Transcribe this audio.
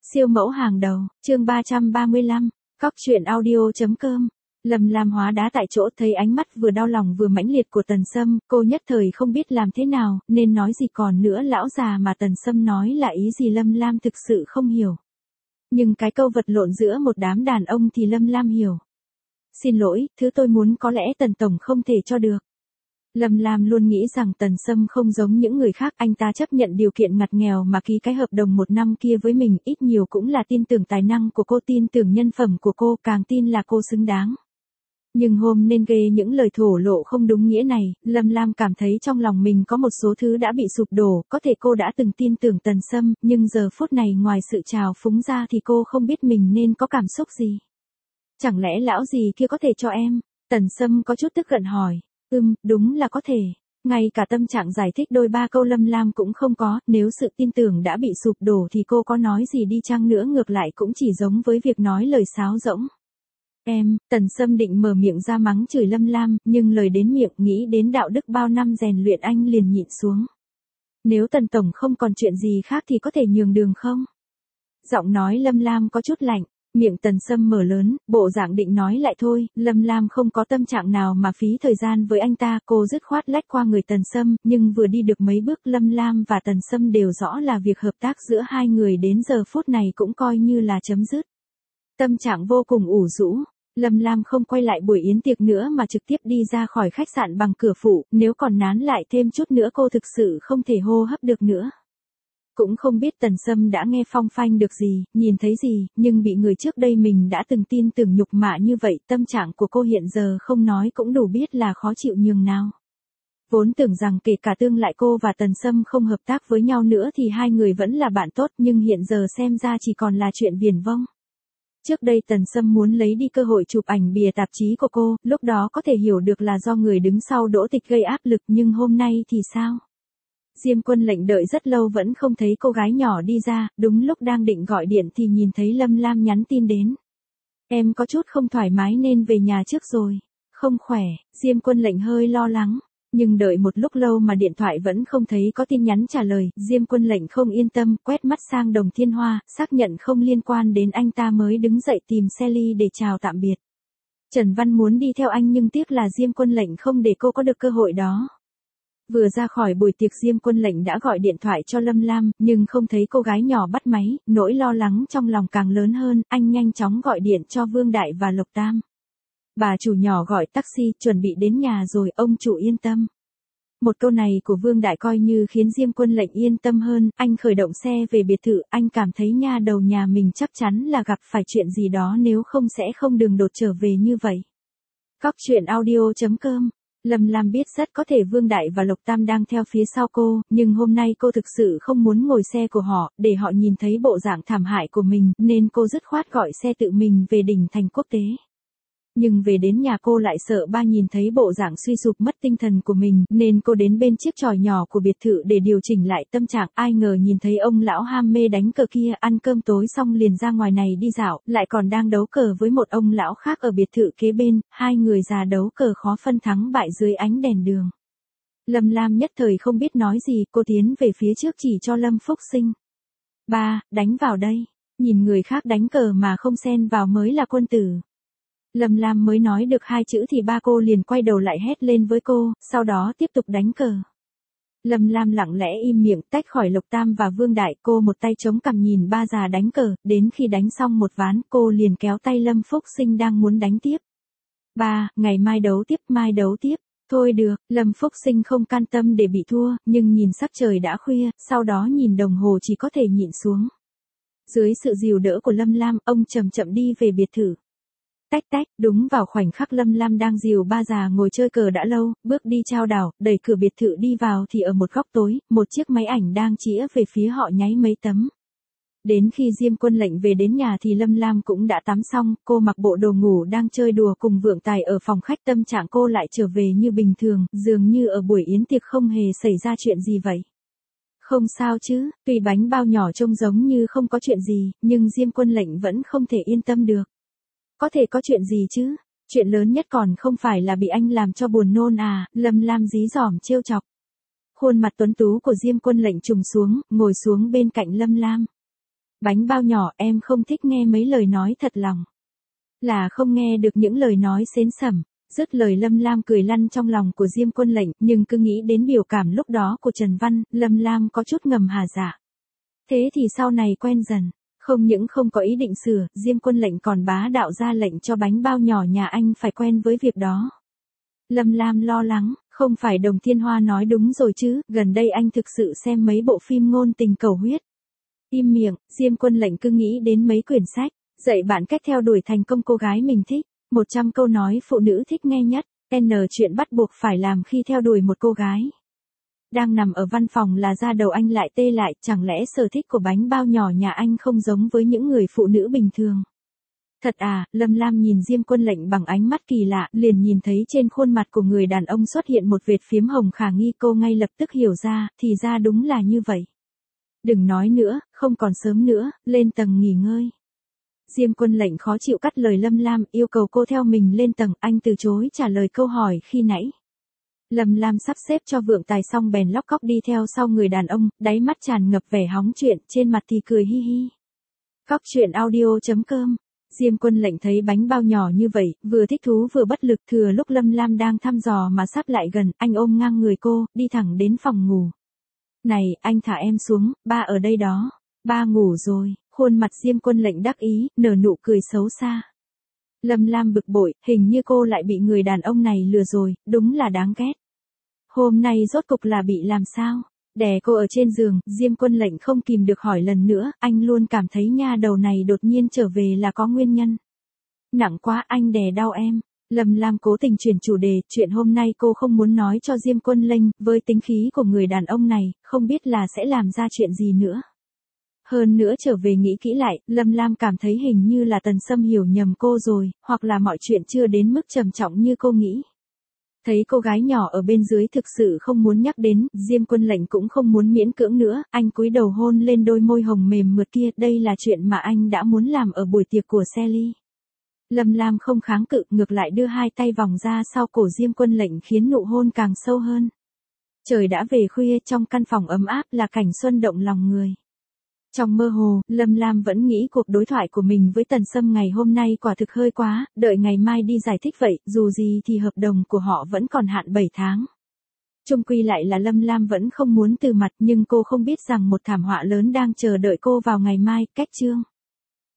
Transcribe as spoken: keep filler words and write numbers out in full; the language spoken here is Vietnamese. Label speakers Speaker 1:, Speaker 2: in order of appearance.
Speaker 1: Siêu mẫu hàng đầu, chương ba trăm ba mươi lăm, Cóc truyện audio chấm com. Lâm Lam hóa đá tại chỗ, thấy ánh mắt vừa đau lòng vừa mãnh liệt của Tần Sâm, cô nhất thời không biết làm thế nào, nên nói gì còn nữa. Lão già mà Tần Sâm nói là ý gì Lâm Lam thực sự không hiểu. Nhưng cái câu vật lộn giữa một đám đàn ông thì Lâm Lam hiểu. Xin lỗi, thứ tôi muốn có lẽ Tần Tổng không thể cho được. Lâm Lam luôn nghĩ rằng Tần Sâm không giống những người khác, anh ta chấp nhận điều kiện ngặt nghèo mà ký cái hợp đồng một năm kia với mình, ít nhiều cũng là tin tưởng tài năng của cô, tin tưởng nhân phẩm của cô, càng tin là cô xứng đáng. Nhưng hôm nên ghê những lời thổ lộ không đúng nghĩa này, Lâm Lam cảm thấy trong lòng mình có một số thứ đã bị sụp đổ, có thể cô đã từng tin tưởng Tần Sâm, nhưng giờ phút này ngoài sự trào phúng ra thì cô không biết mình nên có cảm xúc gì. Chẳng lẽ lão gì kia có thể cho em? Tần Sâm có chút tức giận hỏi. Ừm, đúng là có thể. Ngay cả tâm trạng giải thích đôi ba câu Lâm Lam cũng không có, nếu sự tin tưởng đã bị sụp đổ thì cô có nói gì đi chăng nữa ngược lại cũng chỉ giống với việc nói lời sáo rỗng. Em, Tần Sâm định mở miệng ra mắng chửi Lâm Lam, nhưng lời đến miệng nghĩ đến đạo đức bao năm rèn luyện anh liền nhịn xuống. Nếu Tần Tổng không còn chuyện gì khác thì có thể nhường đường không? Giọng nói Lâm Lam có chút lạnh. Miệng Tần Sâm mở lớn, bộ dạng định nói lại thôi, Lâm Lam không có tâm trạng nào mà phí thời gian với anh ta, cô dứt khoát lách qua người Tần Sâm, nhưng vừa đi được mấy bước Lâm Lam và Tần Sâm đều rõ là việc hợp tác giữa hai người đến giờ phút này cũng coi như là chấm dứt. Tâm trạng vô cùng ủ rũ, Lâm Lam không quay lại buổi yến tiệc nữa mà trực tiếp đi ra khỏi khách sạn bằng cửa phụ, nếu còn nán lại thêm chút nữa cô thực sự không thể hô hấp được nữa. Cũng không biết Tần Sâm đã nghe phong phanh được gì, nhìn thấy gì, nhưng bị người trước đây mình đã từng tin tưởng nhục mạ như vậy, tâm trạng của cô hiện giờ không nói cũng đủ biết là khó chịu nhường nào. Vốn tưởng rằng kể cả tương lại cô và Tần Sâm không hợp tác với nhau nữa thì hai người vẫn là bạn tốt, nhưng hiện giờ xem ra chỉ còn là chuyện viển vông. Trước đây Tần Sâm muốn lấy đi cơ hội chụp ảnh bìa tạp chí của cô, lúc đó có thể hiểu được là do người đứng sau Đỗ Tịch gây áp lực, nhưng hôm nay thì sao? Diêm Quân Lệnh đợi rất lâu vẫn không thấy cô gái nhỏ đi ra, đúng lúc đang định gọi điện thì nhìn thấy Lâm Lam nhắn tin đến. Em có chút không thoải mái nên về nhà trước rồi. Không khỏe, Diêm Quân Lệnh hơi lo lắng, nhưng đợi một lúc lâu mà điện thoại vẫn không thấy có tin nhắn trả lời, Diêm Quân Lệnh không yên tâm, quét mắt sang Đồng Thiên Hoa, xác nhận không liên quan đến anh ta mới đứng dậy tìm xe ly để chào tạm biệt. Trần Văn muốn đi theo anh nhưng tiếc là Diêm Quân Lệnh không để cô có được cơ hội đó. Vừa ra khỏi buổi tiệc Diêm Quân Lệnh đã gọi điện thoại cho Lâm Lam, nhưng không thấy cô gái nhỏ bắt máy, nỗi lo lắng trong lòng càng lớn hơn, anh nhanh chóng gọi điện cho Vương Đại và Lộc Tam. Bà chủ nhỏ gọi taxi, chuẩn bị đến nhà rồi, ông chủ yên tâm. Một câu này của Vương Đại coi như khiến Diêm Quân Lệnh yên tâm hơn, anh khởi động xe về biệt thự, anh cảm thấy nha đầu nhà mình chắc chắn là gặp phải chuyện gì đó nếu không sẽ không đường đột trở về như vậy. Cóc truyện audio chấm com. Lâm Lam biết rất có thể Vương Đại và Lộc Tam đang theo phía sau cô, nhưng hôm nay cô thực sự không muốn ngồi xe của họ, để họ nhìn thấy bộ dạng thảm hại của mình, nên cô dứt khoát gọi xe tự mình về đỉnh thành quốc tế. Nhưng về đến nhà cô lại sợ ba nhìn thấy bộ dạng suy sụp mất tinh thần của mình, nên cô đến bên chiếc chòi nhỏ của biệt thự để điều chỉnh lại tâm trạng, ai ngờ nhìn thấy ông lão ham mê đánh cờ kia, ăn cơm tối xong liền ra ngoài này đi dạo, lại còn đang đấu cờ với một ông lão khác ở biệt thự kế bên, hai người già đấu cờ khó phân thắng bại dưới ánh đèn đường. Lâm Lam nhất thời không biết nói gì, cô tiến về phía trước chỉ cho Lâm Phúc Sinh. Ba, đánh vào đây, nhìn người khác đánh cờ mà không xen vào mới là quân tử. Lâm Lam mới nói được hai chữ thì ba cô liền quay đầu lại hét lên với cô, sau đó tiếp tục đánh cờ. Lâm Lam lặng lẽ im miệng tách khỏi Lộc Tam và Vương Đại, cô một tay chống cằm nhìn ba già đánh cờ, đến khi đánh xong một ván cô liền kéo tay Lâm Phúc Sinh đang muốn đánh tiếp. Ba, ngày mai đấu tiếp, mai đấu tiếp. Thôi được, Lâm Phúc Sinh không can tâm để bị thua, nhưng nhìn sắc trời đã khuya, sau đó nhìn đồng hồ chỉ có thể nhịn xuống. Dưới sự dìu đỡ của Lâm Lam, ông chậm chậm đi về biệt thự. Tách tách, đúng vào khoảnh khắc Lâm Lam đang dìu ba già ngồi chơi cờ đã lâu, bước đi trao đảo, đẩy cửa biệt thự đi vào thì ở một góc tối, một chiếc máy ảnh đang chĩa về phía họ nháy mấy tấm. Đến khi Diêm Quân Lệnh về đến nhà thì Lâm Lam cũng đã tắm xong, cô mặc bộ đồ ngủ đang chơi đùa cùng Vượng Tài ở phòng khách, tâm trạng cô lại trở về như bình thường, dường như ở buổi yến tiệc không hề xảy ra chuyện gì vậy. Không sao chứ, tuy bánh bao nhỏ trông giống như không có chuyện gì, nhưng Diêm Quân Lệnh vẫn không thể yên tâm được. Có thể có chuyện gì chứ? Chuyện lớn nhất còn không phải là bị anh làm cho buồn nôn à? Lâm Lam dí dỏm trêu chọc. Khuôn mặt tuấn tú của Diêm Quân Lệnh trùng xuống, ngồi xuống bên cạnh Lâm Lam. Bánh bao nhỏ, em không thích nghe mấy lời nói thật lòng. Là không nghe được những lời nói xến xẩm. Dứt lời Lâm Lam cười lăn trong lòng của Diêm Quân Lệnh, nhưng cứ nghĩ đến biểu cảm lúc đó của Trần Văn, Lâm Lam có chút ngầm hà dạ. Thế thì sau này quen dần, không những không có ý định sửa, Diêm Quân Lệnh còn bá đạo ra lệnh cho bánh bao nhỏ nhà anh phải quen với việc đó. Lâm Lam lo lắng, không phải Đồng Thiên Hoa nói đúng rồi chứ, gần đây anh thực sự xem mấy bộ phim ngôn tình cầu huyết. Im miệng, Diêm Quân Lệnh cứ nghĩ đến mấy quyển sách, dạy bạn cách theo đuổi thành công cô gái mình thích, một trăm câu nói phụ nữ thích nghe nhất, N chuyện bắt buộc phải làm khi theo đuổi một cô gái. Đang nằm ở văn phòng là da đầu anh lại tê lại, chẳng lẽ sở thích của bánh bao nhỏ nhà anh không giống với những người phụ nữ bình thường. Thật à, Lâm Lam nhìn Diêm Quân Lệnh bằng ánh mắt kỳ lạ, liền nhìn thấy trên khuôn mặt của người đàn ông xuất hiện một vệt phiếm hồng khả nghi, cô ngay lập tức hiểu ra, thì ra đúng là như vậy. Đừng nói nữa, không còn sớm nữa, lên tầng nghỉ ngơi. Diêm Quân Lệnh khó chịu cắt lời Lâm Lam, yêu cầu cô theo mình lên tầng, anh từ chối trả lời câu hỏi khi nãy. Lâm Lam sắp xếp cho vượng tài xong bèn lóc cóc đi theo sau người đàn ông, đáy mắt tràn ngập vẻ hóng chuyện, trên mặt thì cười hi hi. Cóc truyện audio chấm com. Diêm Quân Lệnh thấy bánh bao nhỏ như vậy, vừa thích thú vừa bất lực, thừa lúc Lâm Lam đang thăm dò mà sắp lại gần, anh ôm ngang người cô, đi thẳng đến phòng ngủ. Này, anh thả em xuống, ba ở đây đó. Ba ngủ rồi, khuôn mặt Diêm Quân Lệnh đắc ý, nở nụ cười xấu xa. Lâm Lam bực bội, hình như cô lại bị người đàn ông này lừa rồi, đúng là đáng ghét. Hôm nay rốt cục là bị làm sao? Đè cô ở trên giường, Diêm Quân Lệnh không kìm được hỏi lần nữa, anh luôn cảm thấy nha đầu này đột nhiên trở về là có nguyên nhân. Nặng quá, anh đè đau em. Lâm Lam cố tình chuyển chủ đề, chuyện hôm nay cô không muốn nói cho Diêm Quân Lệnh, với tính khí của người đàn ông này, không biết là sẽ làm ra chuyện gì nữa. Hơn nữa trở về nghĩ kỹ lại, Lâm Lam cảm thấy hình như là Tần Sâm hiểu nhầm cô rồi, hoặc là mọi chuyện chưa đến mức trầm trọng như cô nghĩ. Thấy cô gái nhỏ ở bên dưới thực sự không muốn nhắc đến, Diêm Quân Lệnh cũng không muốn miễn cưỡng nữa, anh cúi đầu hôn lên đôi môi hồng mềm mượt kia, đây là chuyện mà anh đã muốn làm ở buổi tiệc của Sally. Lâm Lam không kháng cự, ngược lại đưa hai tay vòng ra sau cổ Diêm Quân Lệnh khiến nụ hôn càng sâu hơn. Trời đã về khuya, trong căn phòng ấm áp là cảnh xuân động lòng người. Trong mơ hồ, Lâm Lam vẫn nghĩ cuộc đối thoại của mình với Tần Sâm ngày hôm nay quả thực hơi quá, đợi ngày mai đi giải thích vậy, dù gì thì hợp đồng của họ vẫn còn hạn bảy tháng. Chung quy lại là Lâm Lam vẫn không muốn từ mặt, nhưng cô không biết rằng một thảm họa lớn đang chờ đợi cô vào ngày mai, cách chương.